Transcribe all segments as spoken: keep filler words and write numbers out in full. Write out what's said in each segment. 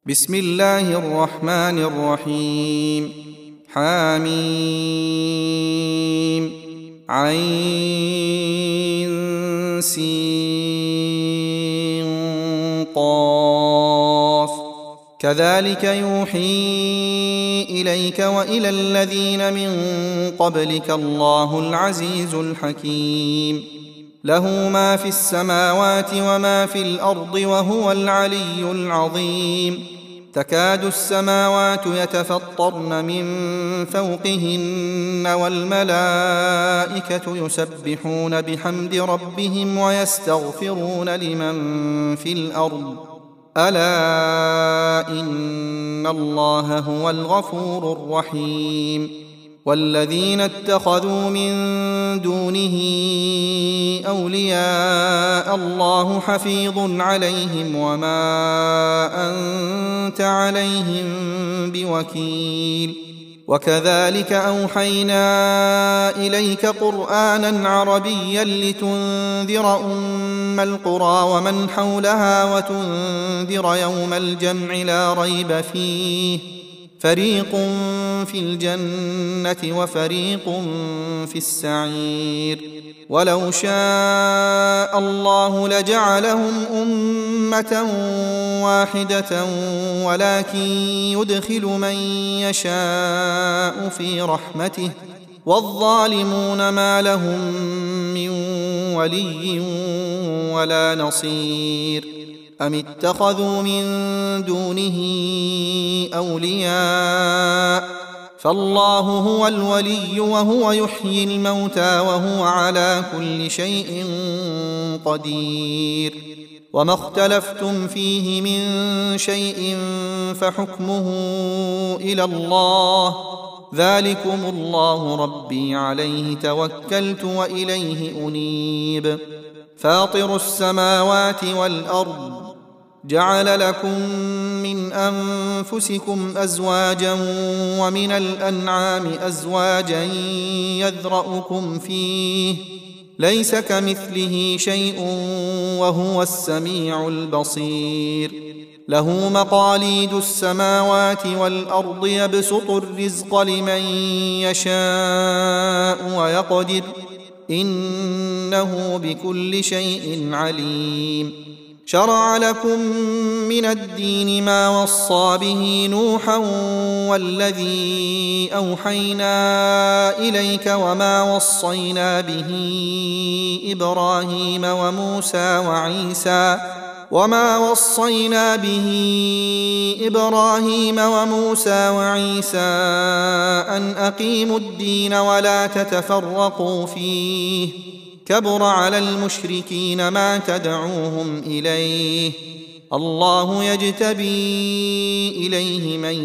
بسم الله الرحمن الرحيم. حميم عين سين قاف كذلك يوحي إليك وإلى الذين من قبلك الله العزيز الحكيم. له ما في السماوات وما في الأرض وهو العلي العظيم. تكاد السماوات يتفطرن من فوقهن والملائكة يسبحون بحمد ربهم ويستغفرون لمن في الأرض ألا إن الله هو الغفور الرحيم. والذين اتخذوا من دونه أولياء الله حفيظ عليهم وما أنت عليهم بوكيل. وكذلك أوحينا إليك قرآنا عربيا لتنذر أم القرى ومن حولها وتنذر يوم الجمع لا ريب فيه فريق في الجنة وفريق في السعير. ولو شاء الله لجعلهم أمة واحدة ولكن يدخل من يشاء في رحمته والظالمون ما لهم من ولي ولا نصير. أم اتخذوا من دونه أولياء فالله هو الولي وهو يحيي الموتى وهو على كل شيء قدير. وما اختلفتم فيه من شيء فحكمه إلى الله ذلكم الله ربي عليه توكلت وإليه أنيب. فاطر السماوات والأرض جعل لكم من أنفسكم أزواجا ومن الأنعام أزواجا يذرأكم فيه ليس كمثله شيء وهو السميع البصير. له مقاليد السماوات والأرض يبسط الرزق لمن يشاء ويقدر إنه بكل شيء عليم. شرع لكم من الدين ما وصى به نوحا والذي أوحينا إليك وما وصينا به إبراهيم وموسى وعيسى وما وصينا به إبراهيم وموسى وعيسى أن أقيموا الدين ولا تتفرقوا فيه كبر على المشركين ما تدعوهم إليه الله يجتبي إليه من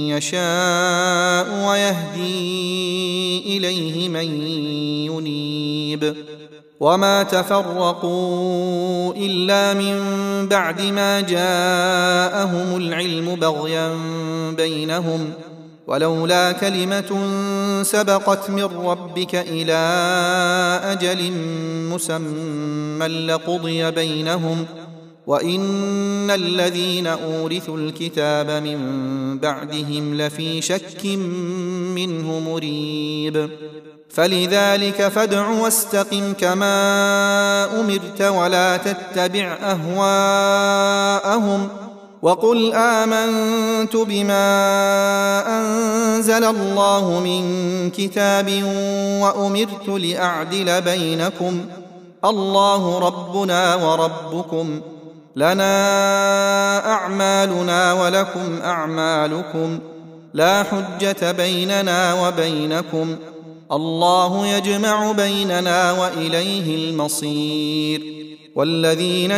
يشاء ويهدي إليه من ينيب. وما تفرقوا إلا من بعد ما جاءهم العلم بغيا بينهم ولولا كلمة سبقت من ربك إلى أجل مسمى لقضي بينهم وإن الذين أورثوا الكتاب من بعدهم لفي شك منه مريب. فلذلك فادع واستقم كما أمرت ولا تتبع أهواءهم وقل آمنت بما أنزل الله من كتاب وأمرت لأعدل بينكم الله ربنا وربكم لنا أعمالنا ولكم أعمالكم لا حجة بيننا وبينكم الله يجمع بيننا وإليه المصير. والذين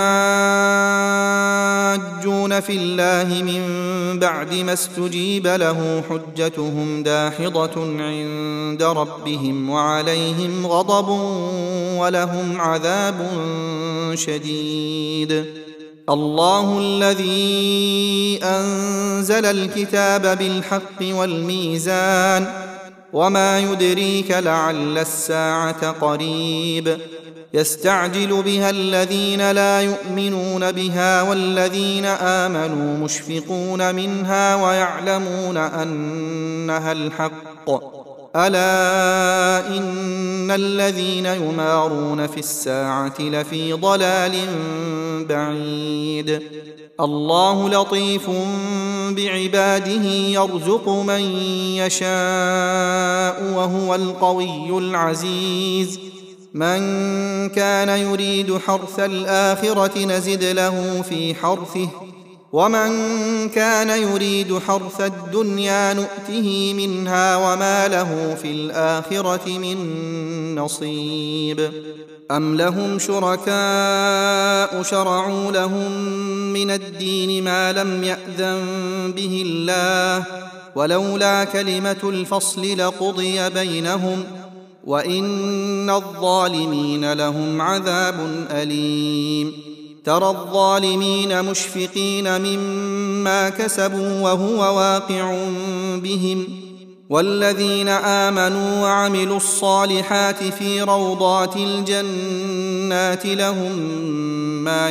يحاجون في الله من بعد ما استجيب له حجتهم داحضة عند ربهم وعليهم غضب ولهم عذاب شديد. الله الذي أنزل الكتاب بالحق والميزان وما يدريك لعل الساعة قريب يستعجل بها الذين لا يؤمنون بها والذين آمنوا مشفقون منها ويعلمون أنها الحق ألا إن الذين يمارون في الساعة لفي ضلال بعيد الله لطيف بعباده يرزق من يشاء وهو القوي العزيز من كان يريد حرث الآخرة نزد له في حرثه ومن كان يريد حرث الدنيا نؤته منها وما له في الآخرة من نصيب أم لهم شركاء شرعوا لهم من الدين ما لم يأذن به الله ولولا كلمة الفصل لقضي بينهم وإن الظالمين لهم عذاب أليم ترى الظالمين مشفقين مما كسبوا وهو واقع بهم والذين آمنوا وعملوا الصالحات في روضات الجنات لهم ما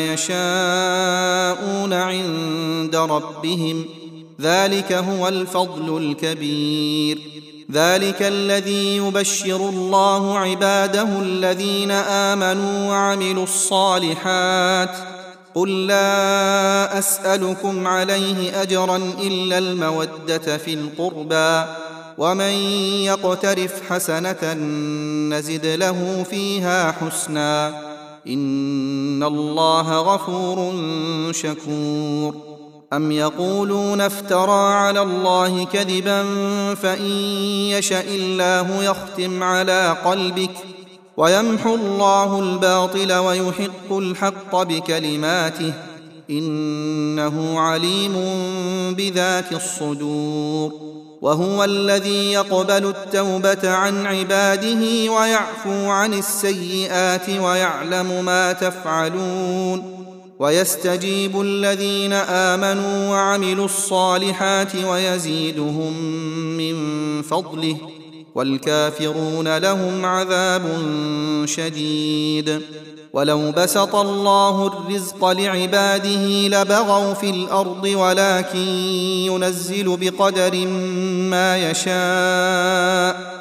يشاءون عند ربهم ذلك هو الفضل الكبير ذلك الذي يبشر الله عباده الذين آمنوا وعملوا الصالحات قل لا أسألكم عليه أجرا إلا المودة في القربى ومن يقترف حسنة نزد له فيها حسنا إن الله غفور شكور أم يقولون افترى على الله كذبا فإن يشأ الله يختم على قلبك ويمحو الله الباطل ويحق الحق بكلماته إنه عليم بذات الصدور وهو الذي يقبل التوبة عن عباده ويعفو عن السيئات ويعلم ما تفعلون ويستجيب الذين آمنوا وعملوا الصالحات ويزيدهم من فضله والكافرون لهم عذاب شديد ولو بسط الله الرزق لعباده لبغوا في الأرض ولكن ينزل بقدر ما يشاء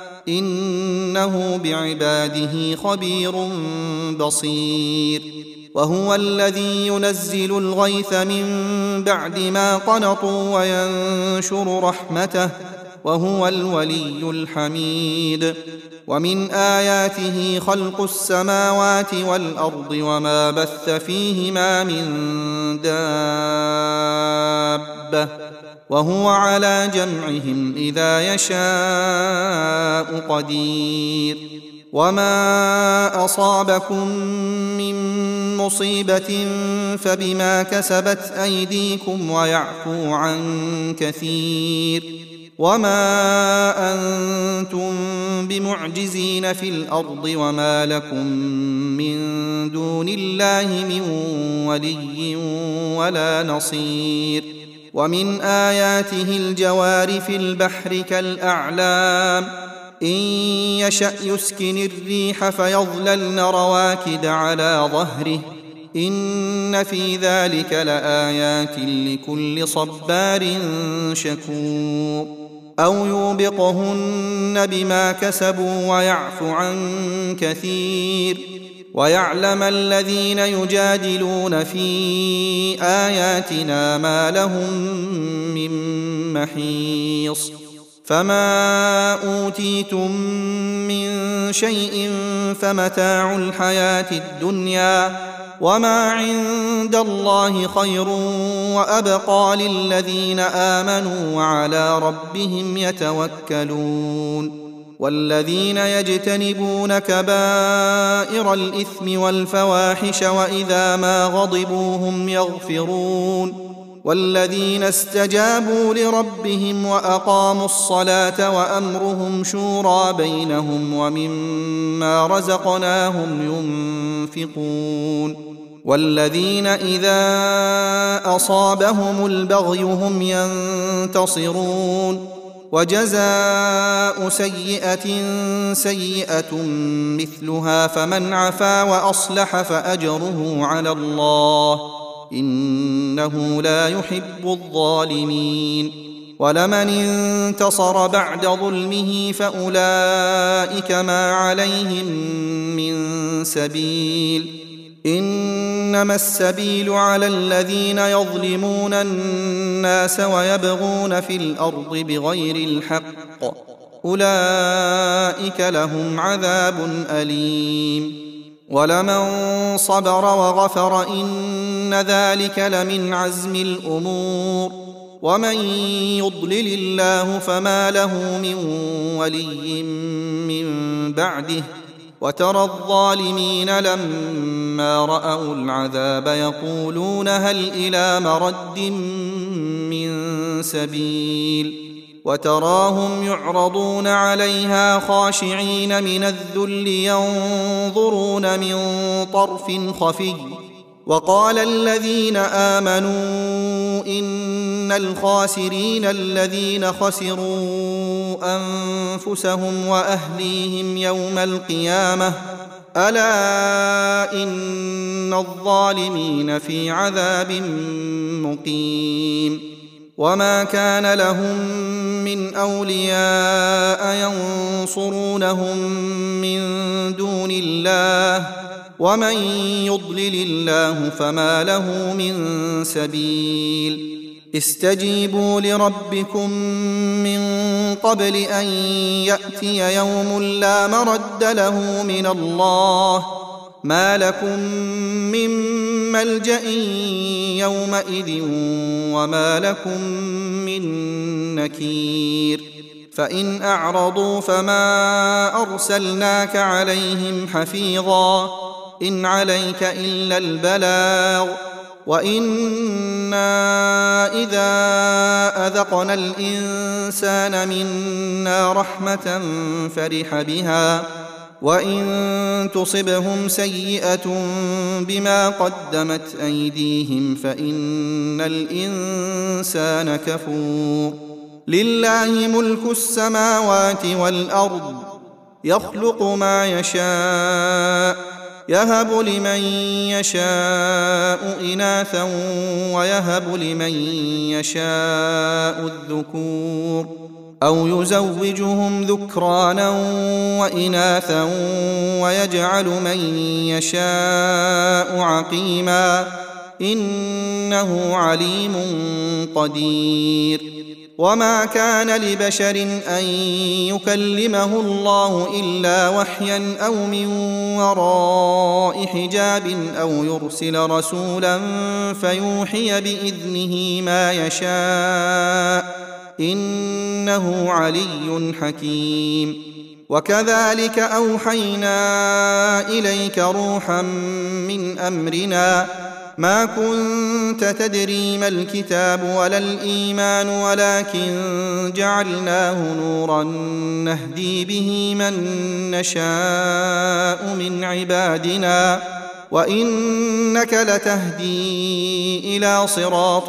إنه بعباده خبير بصير وهو الذي ينزل الغيث من بعد ما قنطوا وينشر رحمته وهو الولي الحميد ومن آياته خلق السماوات والأرض وما بث فيهما من دابة وهو على جمعهم إذا يشاء قدير وما أصابكم من مصيبة فبما كسبت أيديكم ويعفو عن كثير وما أنتم بمعجزين في الأرض وما لكم من دون الله من ولي ولا نصير ومن آياته الجوار في البحر كالأعلام إن يشأ يسكن الريح فيظللن رواكد على ظهره إن في ذلك لآيات لكل صبار شكور أو يوبقهن بما كسبوا ويعفو عن كثير ويعلم الذين يجادلون في آياتنا ما لهم من محيص فما أوتيتم من شيء فمتاع الحياة الدنيا وما عند الله خير وأبقى للذين آمنوا وعلى ربهم يتوكلون والذين يجتنبون كبائر الإثم والفواحش وإذا ما غضبوا هم يغفرون والذين استجابوا لربهم وأقاموا الصلاة وأمرهم شورى بينهم ومما رزقناهم ينفقون والذين إذا أصابهم البغي هم ينتصرون وجزاء سيئة سيئة مثلها فمن عفا وأصلح فأجره على الله إنه لا يحب الظالمين ولمن انتصر بعد ظلمه فأولئك ما عليهم من سبيل إنما السبيل على الذين يظلمون الناس ويبغون في الأرض بغير الحق أولئك لهم عذاب أليم ولمن صبر وغفر إن ذلك لمن عزم الأمور ومن يضلل الله فما له من ولي من بعده وترى الظالمين لما رأوا العذاب يقولون هل إلى مرد من سبيل وتراهم يعرضون عليها خاشعين من الذل ينظرون من طرف خفي وقال الذين آمنوا إن الخاسرين الذين خسروا أنفسهم وأهليهم يوم القيامة ألا إن الظالمين في عذاب مقيم وما كان لهم من أولياء ينصرونهم من دون الله ومن يضلل الله فما له من سبيل استجيبوا لربكم من قبل أن يأتي يوم لا مرد له من الله ما لكم من ملجأ يومئذ وما لكم من نكير فإن أعرضوا فما أرسلناك عليهم حفيظا إن عليك إلا البلاغ وإنا إذا أذقنا الإنسان منا رحمة فرح بها وإن تصبهم سيئة بما قدمت أيديهم فإن الإنسان كفور لله ملك السماوات والأرض يخلق ما يشاء يهب لمن يشاء إناثا ويهب لمن يشاء الذكور أو يزوجهم ذكرانا وإناثا ويجعل من يشاء عقيما إنه عليم قدير وما كان لبشر أن يكلمه الله إلا وحيا أو من وراء حجاب أو يرسل رسولا فيوحي بإذنه ما يشاء إنه علي حكيم وكذلك أوحينا إليك روحا من أمرنا ما كنت تدري ما الكتاب ولا الإيمان ولكن جعلناه نورا نهدي به من نشاء من عبادنا وإنك لتهدي إلى صراط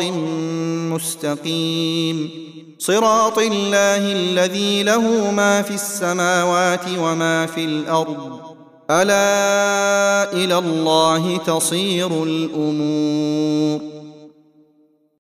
مستقيم صراط الله الذي له ما في السماوات وما في الأرض ألا إلى الله تصير الأمور